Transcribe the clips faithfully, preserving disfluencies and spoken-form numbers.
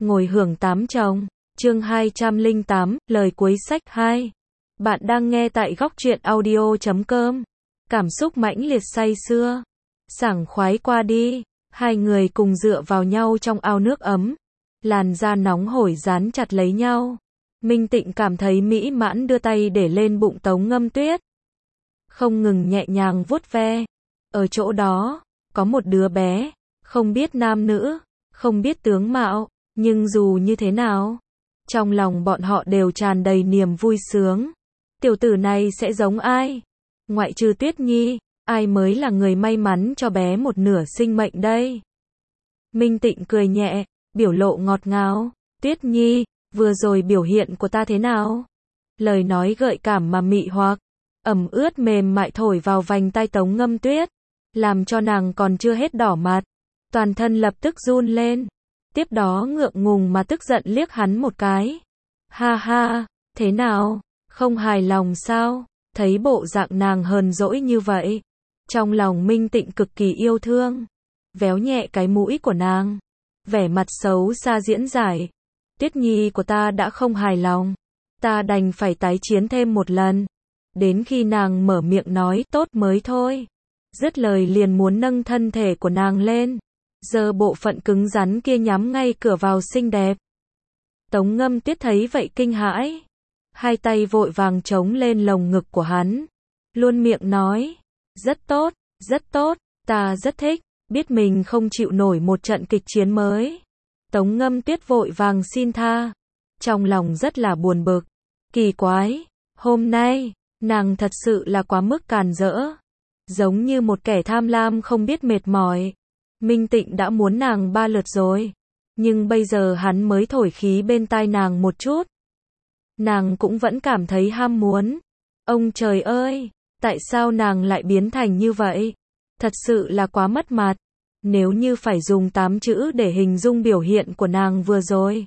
ngồi hưởng tám chồng. Chương hai trăm lẻ tám, lời cuối sách hai. Bạn đang nghe tại góc truyện audio chấm com. Cảm xúc mãnh liệt say sưa, sảng khoái qua đi, hai người cùng dựa vào nhau trong ao nước ấm, làn da nóng hổi dán chặt lấy nhau. Minh Tịnh cảm thấy mỹ mãn, đưa tay để lên bụng Tống Ngâm Tuyết, không ngừng nhẹ nhàng vuốt ve. Ở chỗ đó, có một đứa bé, không biết nam nữ, không biết tướng mạo, nhưng dù như thế nào, trong lòng bọn họ đều tràn đầy niềm vui sướng. Tiểu tử này sẽ giống ai? Ngoại trừ Tuyết Nhi, ai mới là người may mắn cho bé một nửa sinh mệnh đây? Minh Tịnh cười nhẹ, biểu lộ ngọt ngào. Tuyết Nhi, vừa rồi biểu hiện của ta thế nào? Lời nói gợi cảm mà mị hoặc, ẩm ướt mềm mại thổi vào vành tai Tống Ngâm Tuyết, làm cho nàng còn chưa hết đỏ mặt, toàn thân lập tức run lên. Tiếp đó ngượng ngùng mà tức giận liếc hắn một cái. Ha ha, thế nào? Không hài lòng sao? Thấy bộ dạng nàng hờn dỗi như vậy, trong lòng Minh Tịnh cực kỳ yêu thương, véo nhẹ cái mũi của nàng, vẻ mặt xấu xa diễn giải. Tuyết Nhi của ta đã không hài lòng, ta đành phải tái chiến thêm một lần, đến khi nàng mở miệng nói tốt mới thôi. Dứt lời liền muốn nâng thân thể của nàng lên, giơ bộ phận cứng rắn kia nhắm ngay cửa vào xinh đẹp. Tống Ngâm Tuyết thấy vậy kinh hãi, hai tay vội vàng chống lên lồng ngực của hắn, luôn miệng nói, rất tốt, rất tốt, ta rất thích, biết mình không chịu nổi một trận kịch chiến mới. Tống Ngâm Tuyết vội vàng xin tha, trong lòng rất là buồn bực, kỳ quái, hôm nay, nàng thật sự là quá mức càn rỡ, giống như một kẻ tham lam không biết mệt mỏi. Minh Tịnh đã muốn nàng ba lượt rồi, nhưng bây giờ hắn mới thổi khí bên tai nàng một chút, nàng cũng vẫn cảm thấy ham muốn. Ông trời ơi, tại sao nàng lại biến thành như vậy? Thật sự là quá mất mặt. Nếu như phải dùng tám chữ để hình dung biểu hiện của nàng vừa rồi,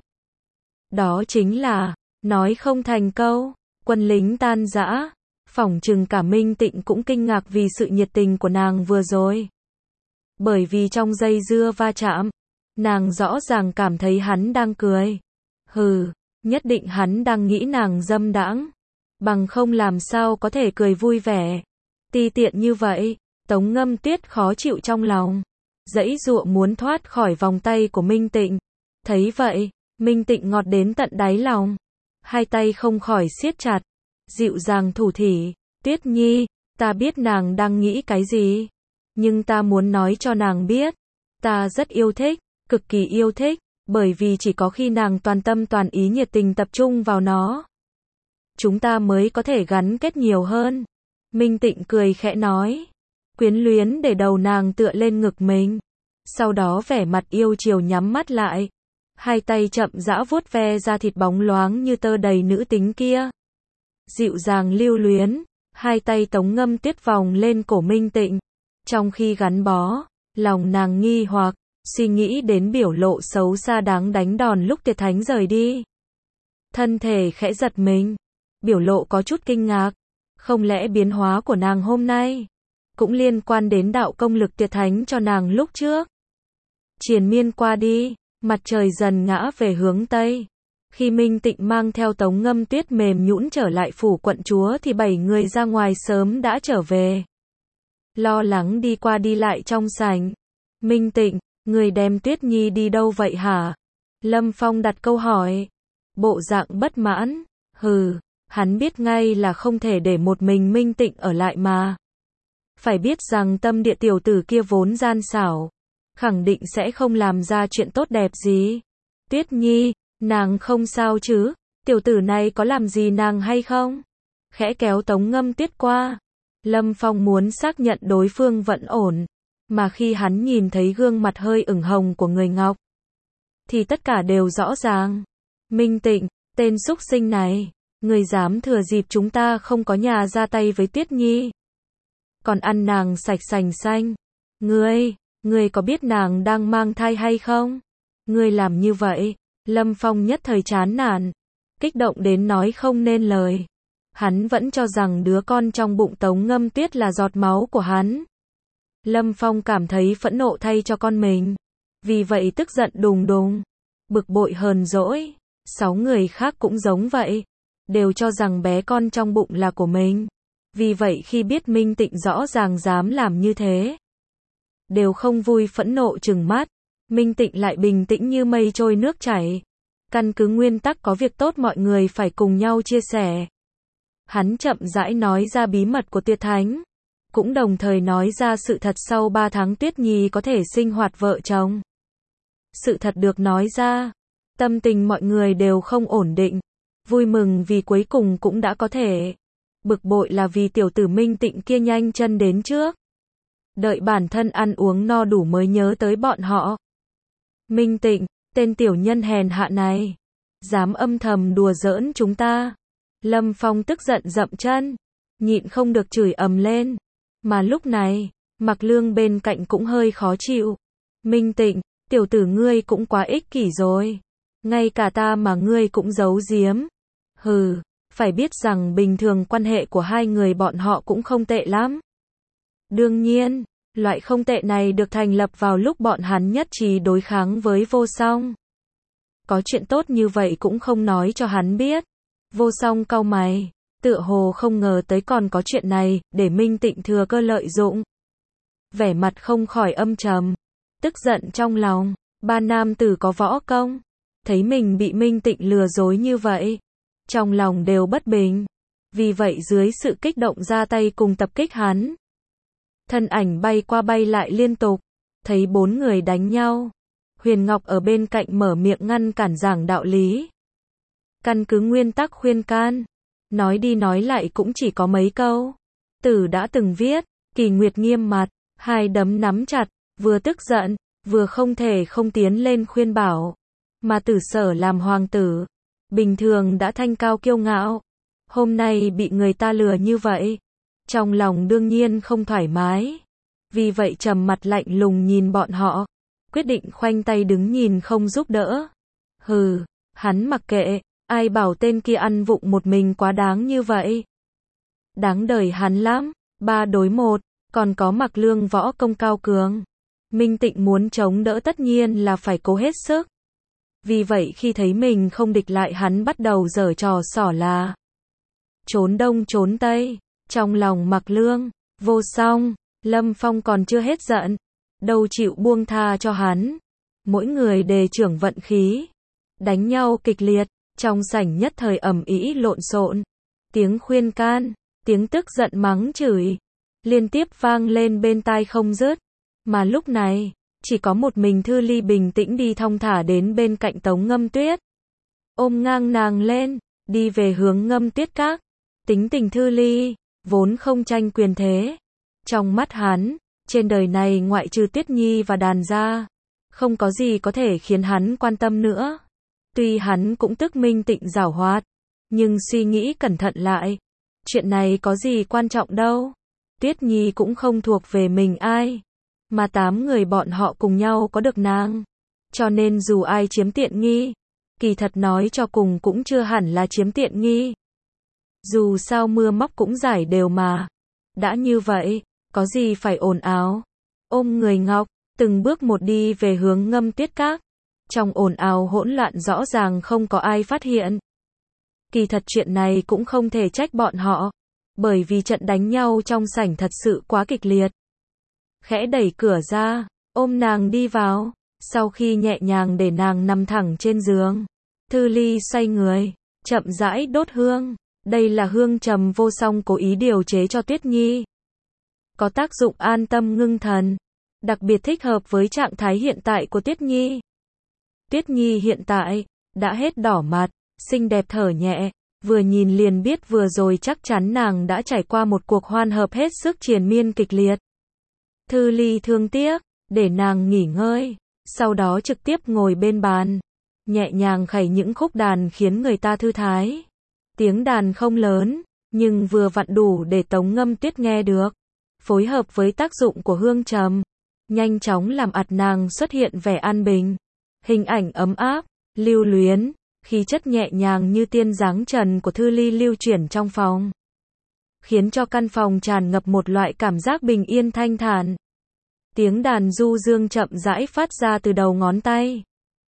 đó chính là, nói không thành câu, quân lính tan rã. Phỏng chừng cả Minh Tịnh cũng kinh ngạc vì sự nhiệt tình của nàng vừa rồi. Bởi vì trong dây dưa va chạm, nàng rõ ràng cảm thấy hắn đang cười. Hừ, nhất định hắn đang nghĩ nàng dâm đãng, bằng không làm sao có thể cười vui vẻ, ti tiện như vậy. Tống Ngâm Tuyết khó chịu trong lòng, giãy giụa muốn thoát khỏi vòng tay của Minh Tịnh. Thấy vậy, Minh Tịnh ngọt đến tận đáy lòng, hai tay không khỏi siết chặt, dịu dàng thủ thỉ. Tuyết Nhi, ta biết nàng đang nghĩ cái gì, nhưng ta muốn nói cho nàng biết, ta rất yêu thích, cực kỳ yêu thích, bởi vì chỉ có khi nàng toàn tâm toàn ý nhiệt tình tập trung vào nó, chúng ta mới có thể gắn kết nhiều hơn. Minh Tịnh cười khẽ nói, quyến luyến để đầu nàng tựa lên ngực mình, sau đó vẻ mặt yêu chiều nhắm mắt lại, hai tay chậm rãi vuốt ve da thịt bóng loáng như tơ đầy nữ tính kia. Dịu dàng lưu luyến, hai tay Tống Ngâm Tuyết vòng lên cổ Minh Tịnh, trong khi gắn bó, lòng nàng nghi hoặc, suy nghĩ đến biểu lộ xấu xa đáng đánh đòn lúc Tiệt Thánh rời đi. Thân thể khẽ giật mình, biểu lộ có chút kinh ngạc, không lẽ biến hóa của nàng hôm nay cũng liên quan đến đạo công lực Tiệt Thánh cho nàng lúc trước? Triền miên qua đi, mặt trời dần ngã về hướng Tây. Khi Minh Tịnh mang theo Tống Ngâm Tuyết mềm nhũn trở lại phủ quận chúa thì bảy người ra ngoài sớm đã trở về. Lo lắng đi qua đi lại trong sảnh. Minh Tịnh, người đem Tuyết Nhi đi đâu vậy hả? Lâm Phong đặt câu hỏi. Bộ dạng bất mãn. Hừ, hắn biết ngay là không thể để một mình Minh Tịnh ở lại mà. Phải biết rằng tâm địa tiểu tử kia vốn gian xảo, khẳng định sẽ không làm ra chuyện tốt đẹp gì. Tuyết Nhi, nàng không sao chứ? Tiểu tử này có làm gì nàng hay không? Khẽ kéo Tống Ngâm Tuyết qua. Lâm Phong muốn xác nhận đối phương vẫn ổn, mà khi hắn nhìn thấy gương mặt hơi ửng hồng của người Ngọc, thì tất cả đều rõ ràng. Minh Tịnh, tên súc sinh này, người dám thừa dịp chúng ta không có nhà ra tay với Tuyết Nhi, còn ăn nàng sạch sành xanh. Ngươi, ngươi có biết nàng đang mang thai hay không? Ngươi làm như vậy. Lâm Phong nhất thời chán nản, kích động đến nói không nên lời. Hắn vẫn cho rằng đứa con trong bụng Tống Ngâm Tuyết là giọt máu của hắn. Lâm Phong cảm thấy phẫn nộ thay cho con mình, vì vậy tức giận đùng đùng. bực bội hờn dỗi. Sáu người khác cũng giống vậy, đều cho rằng bé con trong bụng là của mình. Vì vậy khi biết Minh Tịnh rõ ràng dám làm như thế, đều không vui phẫn nộ trừng mắt. Minh Tịnh lại bình tĩnh như mây trôi nước chảy. Căn cứ nguyên tắc có việc tốt mọi người phải cùng nhau chia sẻ. Hắn chậm rãi nói ra bí mật của Tuyệt Thánh, cũng đồng thời nói ra sự thật sau ba tháng Tuyết Nhi có thể sinh hoạt vợ chồng. Sự thật được nói ra, tâm tình mọi người đều không ổn định. Vui mừng vì cuối cùng cũng đã có thể. Bực bội là vì tiểu tử Minh Tịnh kia nhanh chân đến trước. Đợi bản thân ăn uống no đủ mới nhớ tới bọn họ. Minh Tịnh, tên tiểu nhân hèn hạ này, dám âm thầm đùa giỡn chúng ta. Lâm Phong tức giận dậm chân, nhịn không được chửi ầm lên. Mà lúc này, Mặc Lương bên cạnh cũng hơi khó chịu. Minh Tịnh, tiểu tử ngươi cũng quá ích kỷ rồi. Ngay cả ta mà ngươi cũng giấu giếm. Hừ, phải biết rằng bình thường quan hệ của hai người bọn họ cũng không tệ lắm. Đương nhiên, loại không tệ này được thành lập vào lúc bọn hắn nhất trí đối kháng với Vô Song. Có chuyện tốt như vậy cũng không nói cho hắn biết. Vô Song cau mày, tựa hồ không ngờ tới còn có chuyện này, để Minh Tịnh thừa cơ lợi dụng. Vẻ mặt không khỏi âm trầm, tức giận trong lòng. Ba nam tử có võ công, thấy mình bị Minh Tịnh lừa dối như vậy, trong lòng đều bất bình. Vì vậy dưới sự kích động ra tay cùng tập kích hắn. Thân ảnh bay qua bay lại liên tục, thấy bốn người đánh nhau. Huyền Ngọc ở bên cạnh mở miệng ngăn cản giảng đạo lý. Căn cứ nguyên tắc khuyên can, nói đi nói lại cũng chỉ có mấy câu. Tử đã từng viết, Kỳ Nguyệt nghiêm mặt, hai đấm nắm chặt, vừa tức giận, vừa không thể không tiến lên khuyên bảo. Mà Tử Sở làm hoàng tử, bình thường đã thanh cao kiêu ngạo, hôm nay bị người ta lừa như vậy, trong lòng đương nhiên không thoải mái. Vì vậy trầm mặt lạnh lùng nhìn bọn họ, quyết định khoanh tay đứng nhìn không giúp đỡ. Hừ, hắn mặc kệ, ai bảo tên kia ăn vụng một mình quá đáng như vậy. Đáng đời hắn lắm, ba đối một, còn có Mặc Lương võ công cao cường. Minh Tịnh muốn chống đỡ tất nhiên là phải cố hết sức. Vì vậy khi thấy mình không địch lại hắn bắt đầu giở trò xỏ là trốn đông trốn tây. Trong lòng Mặc Lương, Vô Song, Lâm Phong còn chưa hết giận, đâu chịu buông tha cho hắn. Mỗi người đề trưởng vận khí, đánh nhau kịch liệt, trong sảnh nhất thời ầm ĩ lộn xộn. Tiếng khuyên can, tiếng tức giận mắng chửi, liên tiếp vang lên bên tai không dứt. Mà lúc này, chỉ có một mình Thư Ly bình tĩnh đi thong thả đến bên cạnh Tống Ngâm Tuyết. Ôm ngang nàng lên, đi về hướng Ngâm Tuyết Các. Tính tình Thư Ly, vốn không tranh quyền thế. Trong mắt hắn, trên đời này ngoại trừ Tuyết Nhi và đàn gia, không có gì có thể khiến hắn quan tâm nữa. Tuy hắn cũng tức Minh Tịnh giảo hoạt, nhưng suy nghĩ cẩn thận lại, chuyện này có gì quan trọng đâu. Tuyết Nhi cũng không thuộc về mình ai, mà tám người bọn họ cùng nhau có được nàng. Cho nên dù ai chiếm tiện nghi, kỳ thật nói cho cùng cũng chưa hẳn là chiếm tiện nghi. Dù sao mưa móc cũng giải đều mà. Đã như vậy, có gì phải ồn ào. Ôm người Ngọc, từng bước một đi về hướng Ngâm Tuyết Các. Trong ồn ào hỗn loạn rõ ràng không có ai phát hiện. Kỳ thật chuyện này cũng không thể trách bọn họ, bởi vì trận đánh nhau trong sảnh thật sự quá kịch liệt. Khẽ đẩy cửa ra, ôm nàng đi vào, sau khi nhẹ nhàng để nàng nằm thẳng trên giường, Thư Ly xoay người, chậm rãi đốt hương. Đây là hương trầm Vô Song cố ý điều chế cho Tuyết Nhi, có tác dụng an tâm ngưng thần, đặc biệt thích hợp với trạng thái hiện tại của Tuyết Nhi. Tuyết Nhi hiện tại đã hết đỏ mặt, xinh đẹp thở nhẹ, vừa nhìn liền biết vừa rồi chắc chắn nàng đã trải qua một cuộc hoan hợp hết sức triền miên kịch liệt. Thư Ly thương tiếc, để nàng nghỉ ngơi, sau đó trực tiếp ngồi bên bàn, nhẹ nhàng khẩy những khúc đàn khiến người ta thư thái. Tiếng đàn không lớn, nhưng vừa vặn đủ để Tống Ngâm Tuyết nghe được. Phối hợp với tác dụng của hương trầm, nhanh chóng làm ạt nàng xuất hiện vẻ an bình. Hình ảnh ấm áp, lưu luyến, khí chất nhẹ nhàng như tiên dáng trần của Thư Ly lưu chuyển trong phòng, khiến cho căn phòng tràn ngập một loại cảm giác bình yên thanh thản. Tiếng đàn du dương chậm rãi phát ra từ đầu ngón tay.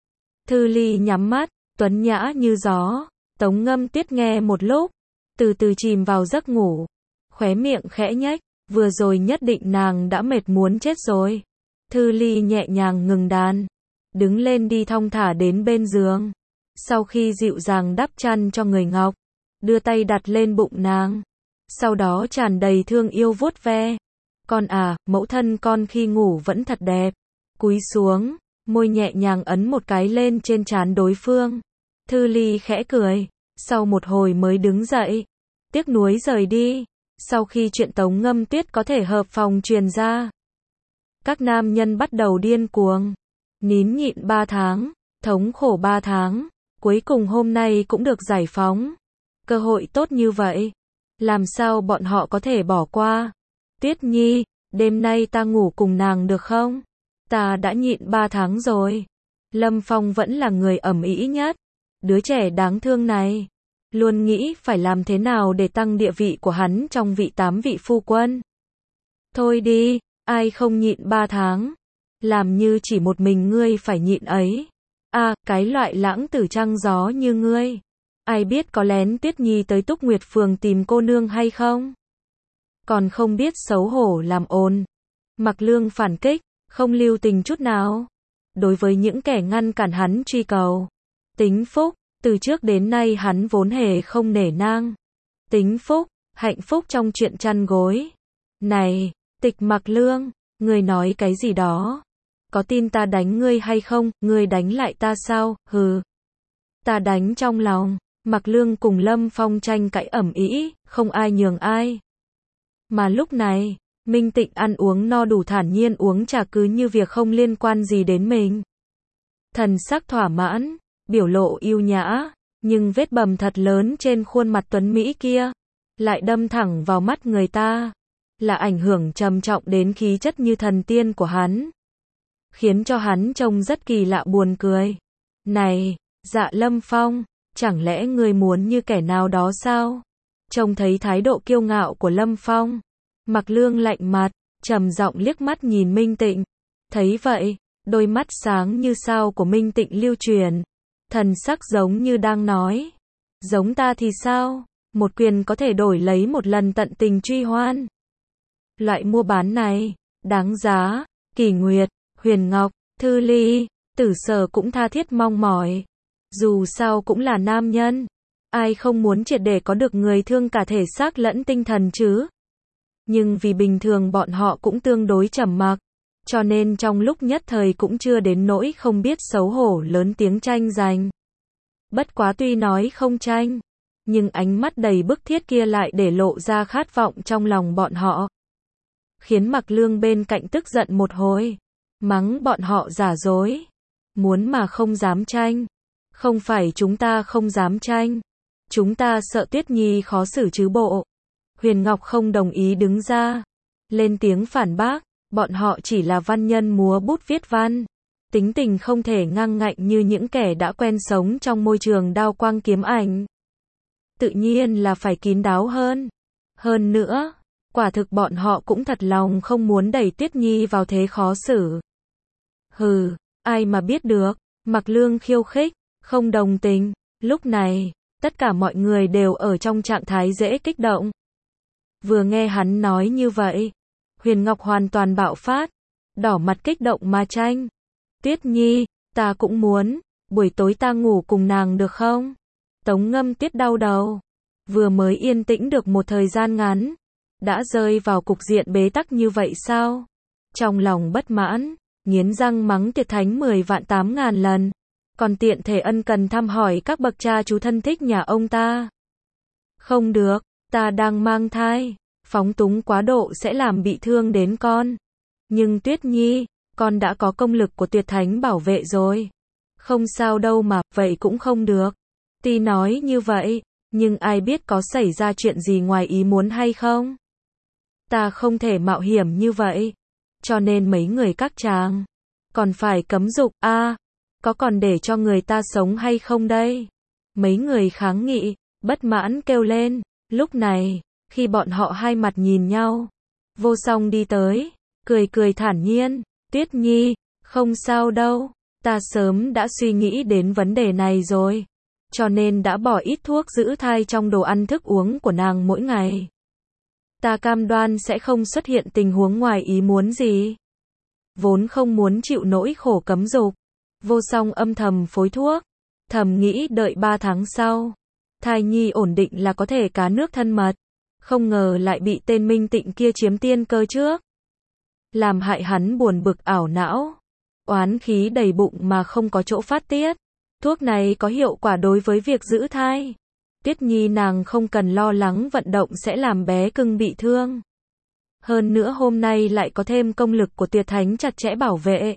Thư Ly nhắm mắt, tuấn nhã như gió. Tống Ngâm Tuyết nghe một lúc, từ từ chìm vào giấc ngủ. Khóe miệng khẽ nhếch, vừa rồi nhất định nàng đã mệt muốn chết rồi. Thư Ly nhẹ nhàng ngừng đàn, đứng lên đi thong thả đến bên giường. Sau khi dịu dàng đắp chăn cho người Ngọc, đưa tay đặt lên bụng nàng. Sau đó tràn đầy thương yêu vuốt ve. Con à, mẫu thân con khi ngủ vẫn thật đẹp. Cúi xuống, môi nhẹ nhàng ấn một cái lên trên trán đối phương. Thư Ly khẽ cười, sau một hồi mới đứng dậy. Tiếc nuối rời đi. Sau khi chuyện Tống Ngâm Tuyết có thể hợp phòng truyền ra, các nam nhân bắt đầu điên cuồng. Nín nhịn ba tháng, thống khổ ba tháng, cuối cùng hôm nay cũng được giải phóng. Cơ hội tốt như vậy, làm sao bọn họ có thể bỏ qua? Tuyết Nhi, đêm nay ta ngủ cùng nàng được không? Ta đã nhịn ba tháng rồi. Lâm Phong vẫn là người ầm ĩ nhất. Đứa trẻ đáng thương này, luôn nghĩ phải làm thế nào để tăng địa vị của hắn trong vị tám vị phu quân. Thôi đi, ai không nhịn ba tháng? Làm như chỉ một mình ngươi phải nhịn ấy. À, cái loại lãng tử trăng gió như ngươi. Ai biết có lén Tuyết Nhi tới Túc Nguyệt Phường tìm cô nương hay không? Còn không biết xấu hổ làm ồn. Mặc Lương phản kích, không lưu tình chút nào. Đối với những kẻ ngăn cản hắn truy cầu. Tính Phúc, từ trước đến nay hắn vốn hề không nể nang. Tính Phúc, hạnh phúc trong chuyện chăn gối. Này, Tịch Mặc Lương, ngươi nói cái gì đó? Có tin ta đánh ngươi hay không? Ngươi đánh lại ta sao? Hừ. Ta đánh trong lòng. Mặc Lương cùng Lâm Phong tranh cãi ầm ĩ, không ai nhường ai. Mà lúc này, Minh Tịnh ăn uống no đủ thản nhiên uống trà cứ như việc không liên quan gì đến mình. Thần sắc thỏa mãn, biểu lộ yêu nhã, nhưng vết bầm thật lớn trên khuôn mặt tuấn mỹ kia, lại đâm thẳng vào mắt người ta, là ảnh hưởng trầm trọng đến khí chất như thần tiên của hắn. Khiến cho hắn trông rất kỳ lạ buồn cười. Này, Dạ Lâm Phong, chẳng lẽ ngươi muốn như kẻ nào đó sao? Trông thấy thái độ kiêu ngạo của Lâm Phong, Mặc Lương lạnh mặt, trầm giọng liếc mắt nhìn Minh Tịnh. Thấy vậy, đôi mắt sáng như sao của Minh Tịnh lưu truyền, thần sắc giống như đang nói, giống ta thì sao? Một quyền có thể đổi lấy một lần tận tình truy hoan. Loại mua bán này, đáng giá. Kỳ Nguyệt, Huyền Ngọc, Thư Ly, Tử Sở cũng tha thiết mong mỏi. Dù sao cũng là nam nhân, ai không muốn triệt để có được người thương cả thể xác lẫn tinh thần chứ? Nhưng vì bình thường bọn họ cũng tương đối trầm mặc, cho nên trong lúc nhất thời cũng chưa đến nỗi không biết xấu hổ lớn tiếng tranh giành. Bất quá tuy nói không tranh, nhưng ánh mắt đầy bức thiết kia lại để lộ ra khát vọng trong lòng bọn họ. Khiến Mặc Lương bên cạnh tức giận một hồi, mắng bọn họ giả dối, muốn mà không dám tranh. Không phải chúng ta không dám tranh, chúng ta sợ Tuyết Nhi khó xử chứ bộ. Huyền Ngọc không đồng ý đứng ra, lên tiếng phản bác, bọn họ chỉ là văn nhân múa bút viết văn, tính tình không thể ngang ngạnh như những kẻ đã quen sống trong môi trường đao quang kiếm ảnh. Tự nhiên là phải kín đáo hơn. Hơn nữa, quả thực bọn họ cũng thật lòng không muốn đẩy Tuyết Nhi vào thế khó xử. Hừ, ai mà biết được. Mặc Lương khiêu khích, không đồng tình. Lúc này, tất cả mọi người đều ở trong trạng thái dễ kích động. Vừa nghe hắn nói như vậy, Huyền Ngọc hoàn toàn bạo phát, đỏ mặt kích động mà tranh. Tuyết Nhi, ta cũng muốn, buổi tối ta ngủ cùng nàng được không? Tống Ngâm Tuyết đau đầu, vừa mới yên tĩnh được một thời gian ngắn, đã rơi vào cục diện bế tắc như vậy sao? Trong lòng bất mãn, nghiến răng mắng Tiệt Thánh mười vạn tám ngàn lần, còn tiện thể ân cần thăm hỏi các bậc cha chú thân thích nhà ông ta. Không được, ta đang mang thai, phóng túng quá độ sẽ làm bị thương đến con. Nhưng Tuyết Nhi, con đã có công lực của Tuyệt Thánh bảo vệ rồi. Không sao đâu mà, vậy cũng không được. Tuy nói như vậy, nhưng ai biết có xảy ra chuyện gì ngoài ý muốn hay không? Ta không thể mạo hiểm như vậy. Cho nên mấy người các chàng còn phải cấm dục, a, à, có còn để cho người ta sống hay không đây? Mấy người kháng nghị, bất mãn kêu lên. Lúc này, khi bọn họ hai mặt nhìn nhau, Vô Song đi tới, cười cười thản nhiên, Tuyết Nhi, không sao đâu, Ta sớm đã suy nghĩ đến vấn đề này rồi. Cho nên đã bỏ ít thuốc giữ thai trong đồ ăn thức uống của nàng mỗi ngày. Ta cam đoan sẽ không xuất hiện tình huống ngoài ý muốn gì. Vốn không muốn chịu nỗi khổ cấm dục, Vô Song âm thầm phối thuốc, thầm nghĩ đợi ba tháng sau, thai nhi ổn định là có thể cá nước thân mật. Không ngờ lại bị tên Minh Tịnh kia chiếm tiên cơ trước. Làm hại hắn buồn bực ảo não, oán khí đầy bụng mà không có chỗ phát tiết. Thuốc này có hiệu quả đối với việc giữ thai. Tuyết Nhi nàng không cần lo lắng vận động sẽ làm bé cưng bị thương. Hơn nữa hôm nay lại có thêm công lực của Tuyệt Thánh chặt chẽ bảo vệ.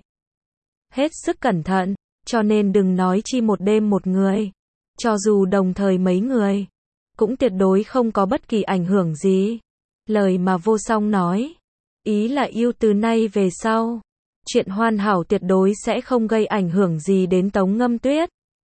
Hết sức cẩn thận, cho nên đừng nói chi một đêm một người. Cho dù đồng thời mấy người, cũng tuyệt đối không có bất kỳ ảnh hưởng gì. Lời mà Vô Song nói, ý là yêu từ nay về sau, chuyện hoàn hảo tuyệt đối sẽ không gây ảnh hưởng gì đến Tống Ngâm Tuyết.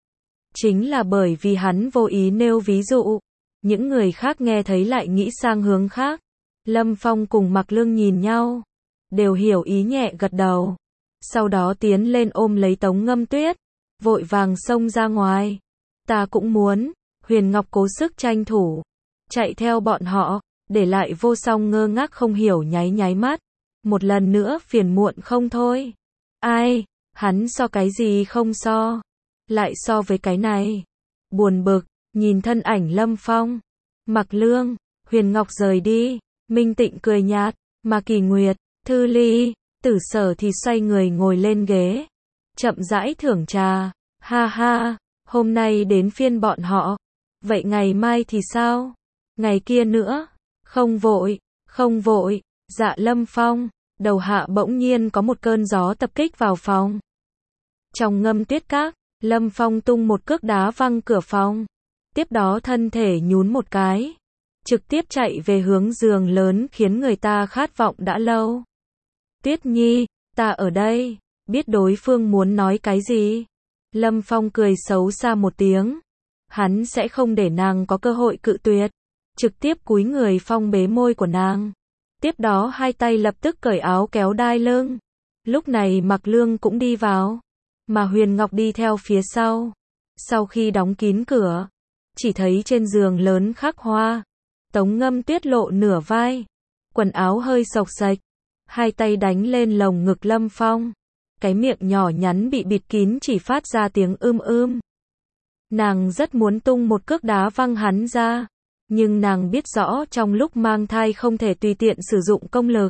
Chính là bởi vì hắn vô ý nêu ví dụ, những người khác nghe thấy lại nghĩ sang hướng khác. Lâm Phong cùng Mặc Lương nhìn nhau, đều hiểu ý nhẹ gật đầu. Sau đó tiến lên ôm lấy Tống Ngâm Tuyết, vội vàng xông ra ngoài. Ta cũng muốn. Huyền Ngọc cố sức tranh thủ, chạy theo bọn họ, để lại Vô Song ngơ ngác không hiểu nháy nháy mắt. Một lần nữa phiền muộn không thôi. Ai, hắn so cái gì không so, lại so với cái này. Buồn bực, nhìn thân ảnh Lâm Phong, Mặc Lương, Huyền Ngọc rời đi, Minh Tịnh cười nhạt, mà Kỳ Nguyệt, Thư Ly, Tử Sở thì xoay người ngồi lên ghế, chậm rãi thưởng trà. Ha ha, hôm nay đến phiên bọn họ. Vậy ngày mai thì sao? Ngày kia nữa? Không vội, không vội. Dạ Lâm Phong, đầu hạ bỗng nhiên có một cơn gió tập kích vào phòng. Trong Ngâm Tuyết Các, Lâm Phong tung một cước đá văng cửa phòng. Tiếp đó thân thể nhún một cái, trực tiếp chạy về hướng giường lớn khiến người ta khát vọng đã lâu. Tuyết Nhi, ta ở đây. Biết đối phương muốn nói cái gì, Lâm Phong cười xấu xa một tiếng. Hắn sẽ không để nàng có cơ hội cự tuyệt, trực tiếp cúi người phong bế môi của nàng. Tiếp đó hai tay lập tức cởi áo kéo đai lưng. Lúc này Mặc Lương cũng đi vào, mà Huyền Ngọc đi theo phía sau. Sau khi đóng kín cửa, chỉ thấy trên giường lớn khắc hoa, Tống Ngâm Tuyết lộ nửa vai, quần áo hơi xộc xệch, hai tay đánh lên lồng ngực Lâm Phong. Cái miệng nhỏ nhắn bị bịt kín chỉ phát ra tiếng ưm ưm. Nàng rất muốn tung một cước đá văng hắn ra, nhưng nàng biết rõ trong lúc mang thai không thể tùy tiện sử dụng công lực.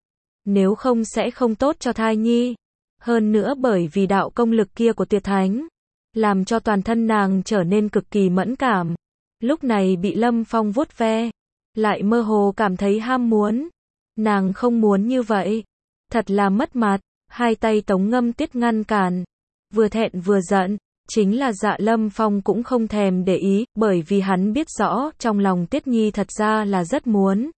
Nếu không sẽ không tốt cho thai nhi. Hơn nữa bởi vì đạo công lực kia của Tuyệt Thánh, làm cho toàn thân nàng trở nên cực kỳ mẫn cảm. Lúc này bị Lâm Phong vuốt ve, lại mơ hồ cảm thấy ham muốn. Nàng không muốn như vậy. Thật là mất mặt. Hai tay Tống Ngâm Tuyết ngăn cản, vừa thẹn vừa giận. Chính là Dạ Lâm Phong cũng không thèm để ý, bởi vì hắn biết rõ trong lòng Tuyết Nhi thật ra là rất muốn.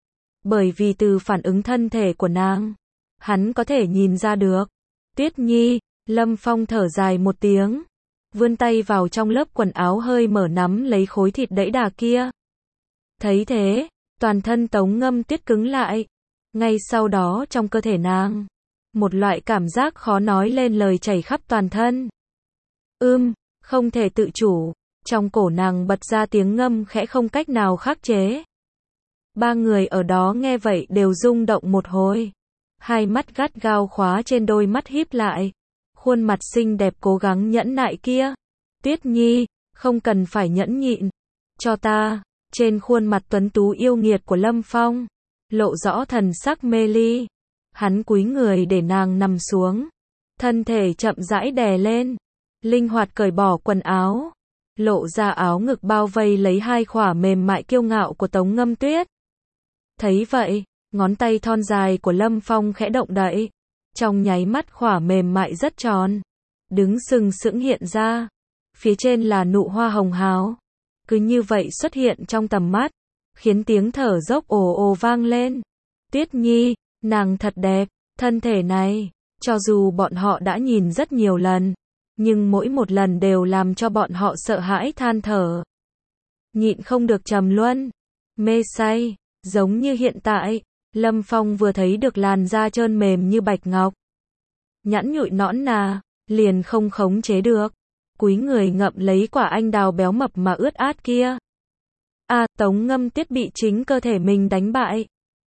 Bởi vì từ phản ứng thân thể của nàng, hắn có thể nhìn ra được. Tuyết Nhi, Lâm Phong thở dài một tiếng, vươn tay vào trong lớp quần áo hơi mở nắm lấy khối thịt đẫy đà kia. Thấy thế, toàn thân Tống Ngâm Tuyết cứng lại. Ngay sau đó trong cơ thể nàng, một loại cảm giác khó nói lên lời chảy khắp toàn thân. Ưm, không thể tự chủ, trong cổ nàng bật ra tiếng ngâm khẽ không cách nào khắc chế. Ba người ở đó nghe vậy đều rung động một hồi. Hai mắt gắt gao khóa trên đôi mắt híp lại. Khuôn mặt xinh đẹp cố gắng nhẫn nại kia. Tuyết Nhi, không cần phải nhẫn nhịn. Cho ta, trên khuôn mặt tuấn tú yêu nghiệt của Lâm Phong, lộ rõ thần sắc mê ly. Hắn cúi người để nàng nằm xuống. Thân thể chậm rãi đè lên. Linh hoạt cởi bỏ quần áo, lộ ra áo ngực bao vây lấy hai khỏa mềm mại kiêu ngạo của Tống Ngâm Tuyết. Thấy vậy, ngón tay thon dài của Lâm Phong khẽ động đậy, trong nháy mắt khỏa mềm mại rất tròn, đứng sừng sững hiện ra. Phía trên là nụ hoa hồng hào, cứ như vậy xuất hiện trong tầm mắt, khiến tiếng thở dốc ồ ồ vang lên. Tuyết Nhi, nàng thật đẹp, thân thể này, cho dù bọn họ đã nhìn rất nhiều lần, nhưng mỗi một lần đều làm cho bọn họ sợ hãi than thở. Nhịn không được trầm luân, mê say, giống như hiện tại, Lâm Phong vừa thấy được làn da trơn mềm như bạch ngọc, nhẵn nhụi nõn nà, liền không khống chế được. Cúi người ngậm lấy quả anh đào béo mập mà ướt át kia. A, à, Tống Ngâm Tuyết bị chính cơ thể mình đánh bại.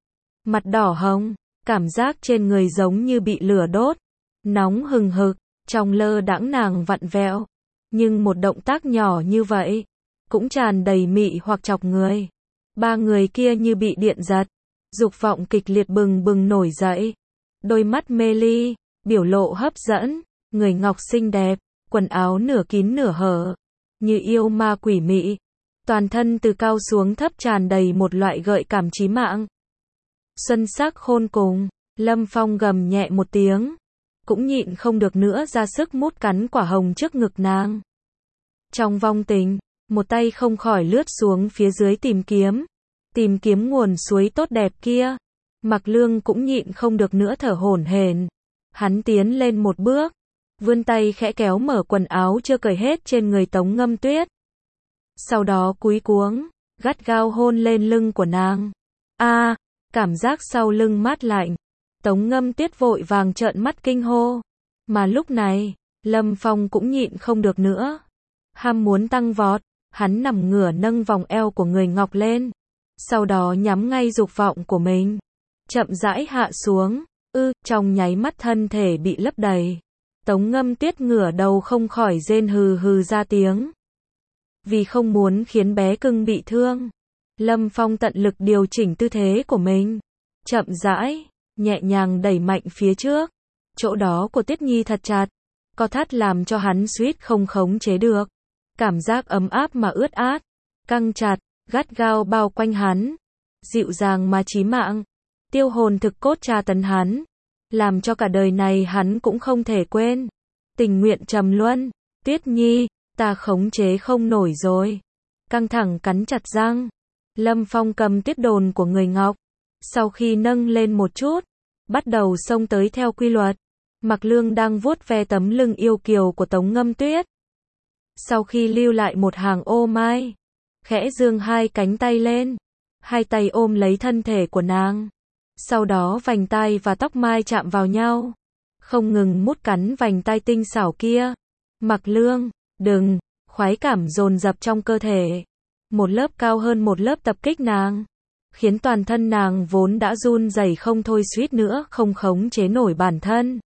Mặt đỏ hồng, cảm giác trên người giống như bị lửa đốt, nóng hừng hực, trong lơ đãng nàng vặn vẹo. Nhưng một động tác nhỏ như vậy, cũng tràn đầy mị hoặc chọc người. Ba người kia như bị điện giật, dục vọng kịch liệt bừng bừng nổi dậy. Đôi mắt mê ly, biểu lộ hấp dẫn, người ngọc xinh đẹp, quần áo nửa kín nửa hở, như yêu ma quỷ mị. Toàn thân từ cao xuống thấp tràn đầy một loại gợi cảm chí mạng. Xuân sắc khôn cùng, Lâm Phong gầm nhẹ một tiếng, cũng nhịn không được nữa ra sức mút cắn quả hồng trước ngực nàng. Trong vong tình, một tay không khỏi lướt xuống phía dưới tìm kiếm, tìm kiếm nguồn suối tốt đẹp kia. Mặc Lương cũng nhịn không được nữa thở hổn hển. Hắn tiến lên một bước, vươn tay khẽ kéo mở quần áo chưa cởi hết trên người Tống Ngâm Tuyết. Sau đó cúi cuống, gắt gao hôn lên lưng của nàng. A, à, cảm giác sau lưng mát lạnh. Tống Ngâm Tuyết vội vàng trợn mắt kinh hô. Mà lúc này, Lâm Phong cũng nhịn không được nữa. Ham muốn tăng vọt, hắn nằm ngửa nâng vòng eo của người ngọc lên. Sau đó nhắm ngay dục vọng của mình. Chậm rãi hạ xuống, ư, trong nháy mắt thân thể bị lấp đầy. Tống Ngâm Tuyết ngửa đầu không khỏi rên hừ hừ ra tiếng. Vì không muốn khiến bé cưng bị thương, Lâm Phong tận lực điều chỉnh tư thế của mình. Chậm rãi, nhẹ nhàng đẩy mạnh phía trước. Chỗ đó của Tuyết Nhi thật chặt, co thắt làm cho hắn suýt không khống chế được. Cảm giác ấm áp mà ướt át, căng chặt, gắt gao bao quanh hắn. Dịu dàng mà chí mạng, tiêu hồn thực cốt tra tấn hắn. Làm cho cả đời này hắn cũng không thể quên. Tình nguyện trầm luân, Tuyết Nhi, ta khống chế không nổi rồi. Căng thẳng cắn chặt răng. Lâm Phong cầm tuyết đồn của người ngọc. Sau khi nâng lên một chút, bắt đầu xông tới theo quy luật. Mặc Lương đang vuốt ve tấm lưng yêu kiều của Tống Ngâm Tuyết. Sau khi lưu lại một hàng ô mai, khẽ dương hai cánh tay lên. Hai tay ôm lấy thân thể của nàng. Sau đó vành tai và tóc mai chạm vào nhau. Không ngừng mút cắn vành tai tinh xảo kia. Mặc Lương, đừng, khoái cảm dồn dập trong cơ thể. Một lớp cao hơn một lớp tập kích nàng. Khiến toàn thân nàng vốn đã run rẩy không thôi suýt nữa không khống chế nổi bản thân.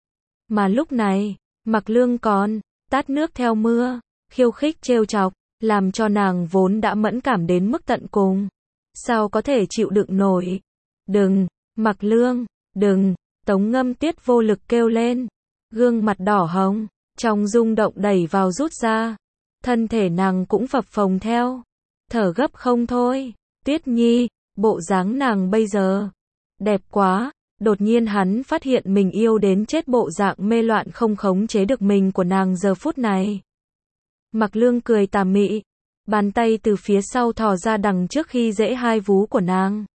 Mà lúc này, Mặc Lương còn tát nước theo mưa, khiêu khích trêu chọc, làm cho nàng vốn đã mẫn cảm đến mức tận cùng. Sao có thể chịu đựng nổi? Đừng, Mặc Lương, đừng, Tống Ngâm Tuyết vô lực kêu lên. Gương mặt đỏ hồng, trong rung động đẩy vào rút ra. Thân thể nàng cũng phập phồng theo. Thở gấp không thôi. Tuyết Nhi, bộ dáng nàng bây giờ đẹp quá. Đột nhiên hắn phát hiện mình yêu đến chết bộ dạng mê loạn không khống chế được mình của nàng giờ phút này. Mặc Lương cười tà mị, bàn tay từ phía sau thò ra đằng trước khi rễ hai vú của nàng.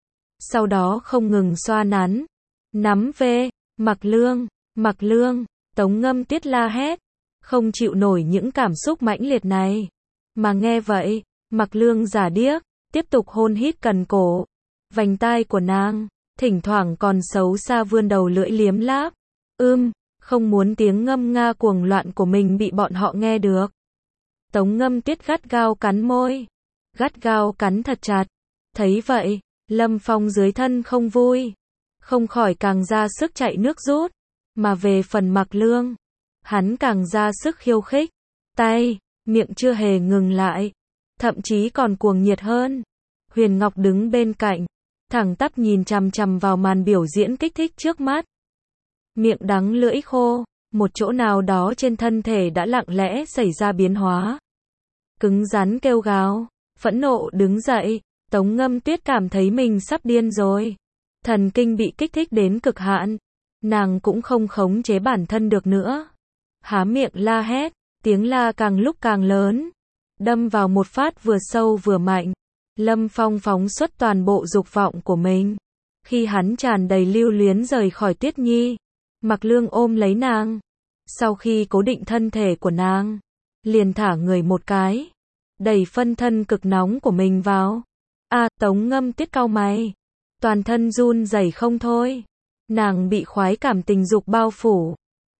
Sau đó không ngừng xoa nắn, nắm về. Mặc Lương, Mặc Lương, Tống Ngâm Tuyết la hét, không chịu nổi những cảm xúc mãnh liệt này. Mà nghe vậy, Mặc Lương giả điếc, tiếp tục hôn hít cần cổ, vành tai của nàng, thỉnh thoảng còn xấu xa vươn đầu lưỡi liếm láp. Ưm, không muốn tiếng ngâm nga cuồng loạn của mình bị bọn họ nghe được. Tống Ngâm Tuyết gắt gao cắn môi, gắt gao cắn thật chặt. Thấy vậy, Lâm Phong dưới thân không vui, không khỏi càng ra sức chạy nước rút. Mà về phần Mặc Lương, hắn càng ra sức khiêu khích, tay, miệng chưa hề ngừng lại, thậm chí còn cuồng nhiệt hơn. Huyền Ngọc đứng bên cạnh, thẳng tắp nhìn chằm chằm vào màn biểu diễn kích thích trước mắt. Miệng đắng lưỡi khô, một chỗ nào đó trên thân thể đã lặng lẽ xảy ra biến hóa. Cứng rắn kêu gào, phẫn nộ đứng dậy. Tống Ngâm Tuyết cảm thấy mình sắp điên rồi. Thần kinh bị kích thích đến cực hạn. Nàng cũng không khống chế bản thân được nữa. Há miệng la hét, tiếng la càng lúc càng lớn. Đâm vào một phát vừa sâu vừa mạnh. Lâm Phong phóng xuất toàn bộ dục vọng của mình. Khi hắn tràn đầy lưu luyến rời khỏi Tuyết Nhi, Mặc Lương ôm lấy nàng. Sau khi cố định thân thể của nàng, liền thả người một cái, đẩy phân thân cực nóng của mình vào. A, à, Tống Ngâm Tuyết cau mày, toàn thân run rẩy không thôi. Nàng bị khoái cảm tình dục bao phủ,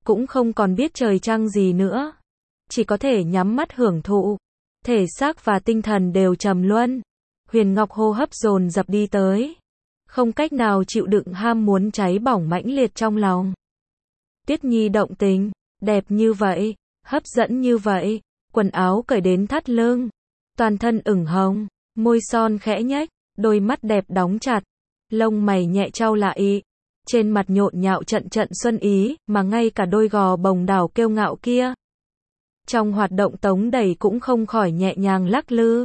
cũng không còn biết trời trăng gì nữa. Chỉ có thể nhắm mắt hưởng thụ. Thể xác và tinh thần đều trầm luân. Huyền Ngọc hô hấp dồn dập đi tới. Không cách nào chịu đựng ham muốn cháy bỏng mãnh liệt trong lòng. Tuyết Nhi động tình, đẹp như vậy, hấp dẫn như vậy, quần áo cởi đến thắt lưng, toàn thân ửng hồng, môi son khẽ nhếch, đôi mắt đẹp đóng chặt, lông mày nhẹ chau lại, trên mặt nhộn nhạo trận trận xuân ý, mà ngay cả đôi gò bồng đảo kiêu ngạo kia. Trong hoạt động tống đẩy cũng không khỏi nhẹ nhàng lắc lư,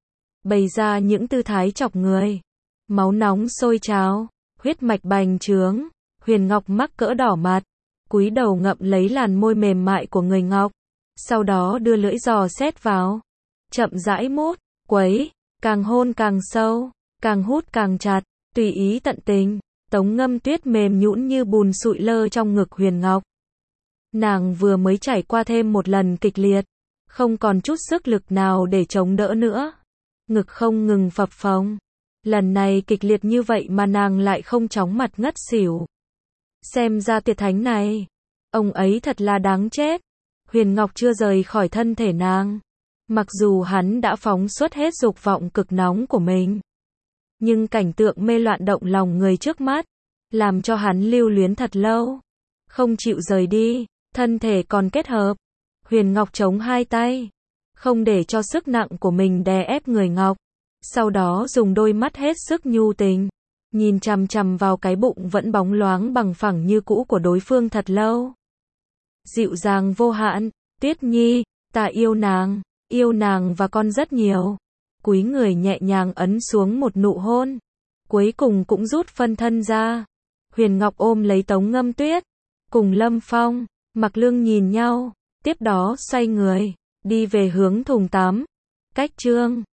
bày ra những tư thái chọc người. Máu nóng sôi trào, huyết mạch bành trướng, Huyền Ngọc mắc cỡ đỏ mặt, cúi đầu ngậm lấy làn môi mềm mại của người Ngọc, sau đó đưa lưỡi dò xét vào, chậm rãi mút, quấy, càng hôn càng sâu, càng hút càng chặt, tùy ý tận tình. Tống Ngâm Tuyết mềm nhũn như bùn sụi lơ trong ngực Huyền Ngọc. Nàng vừa mới trải qua thêm một lần kịch liệt, không còn chút sức lực nào để chống đỡ nữa, ngực không ngừng phập phồng. Lần này kịch liệt như vậy mà nàng lại không chóng mặt ngất xỉu. Xem ra Tiệt Thánh này, ông ấy thật là đáng chết. Huyền Ngọc chưa rời khỏi thân thể nàng. Mặc dù hắn đã phóng xuất hết dục vọng cực nóng của mình, nhưng cảnh tượng mê loạn động lòng người trước mắt, làm cho hắn lưu luyến thật lâu, không chịu rời đi, thân thể còn kết hợp. Huyền Ngọc chống hai tay, không để cho sức nặng của mình đè ép người Ngọc. Sau đó dùng đôi mắt hết sức nhu tình, nhìn chằm chằm vào cái bụng vẫn bóng loáng bằng phẳng như cũ của đối phương thật lâu. Dịu dàng vô hạn, Tuyết Nhi, ta yêu nàng, yêu nàng và con rất nhiều. Cúi người nhẹ nhàng ấn xuống một nụ hôn, cuối cùng cũng rút phân thân ra. Huyền Ngọc ôm lấy Tống Ngâm Tuyết, cùng Lâm Phong, Mặc Lương nhìn nhau, tiếp đó xoay người, đi về hướng thùng tắm. Cách chương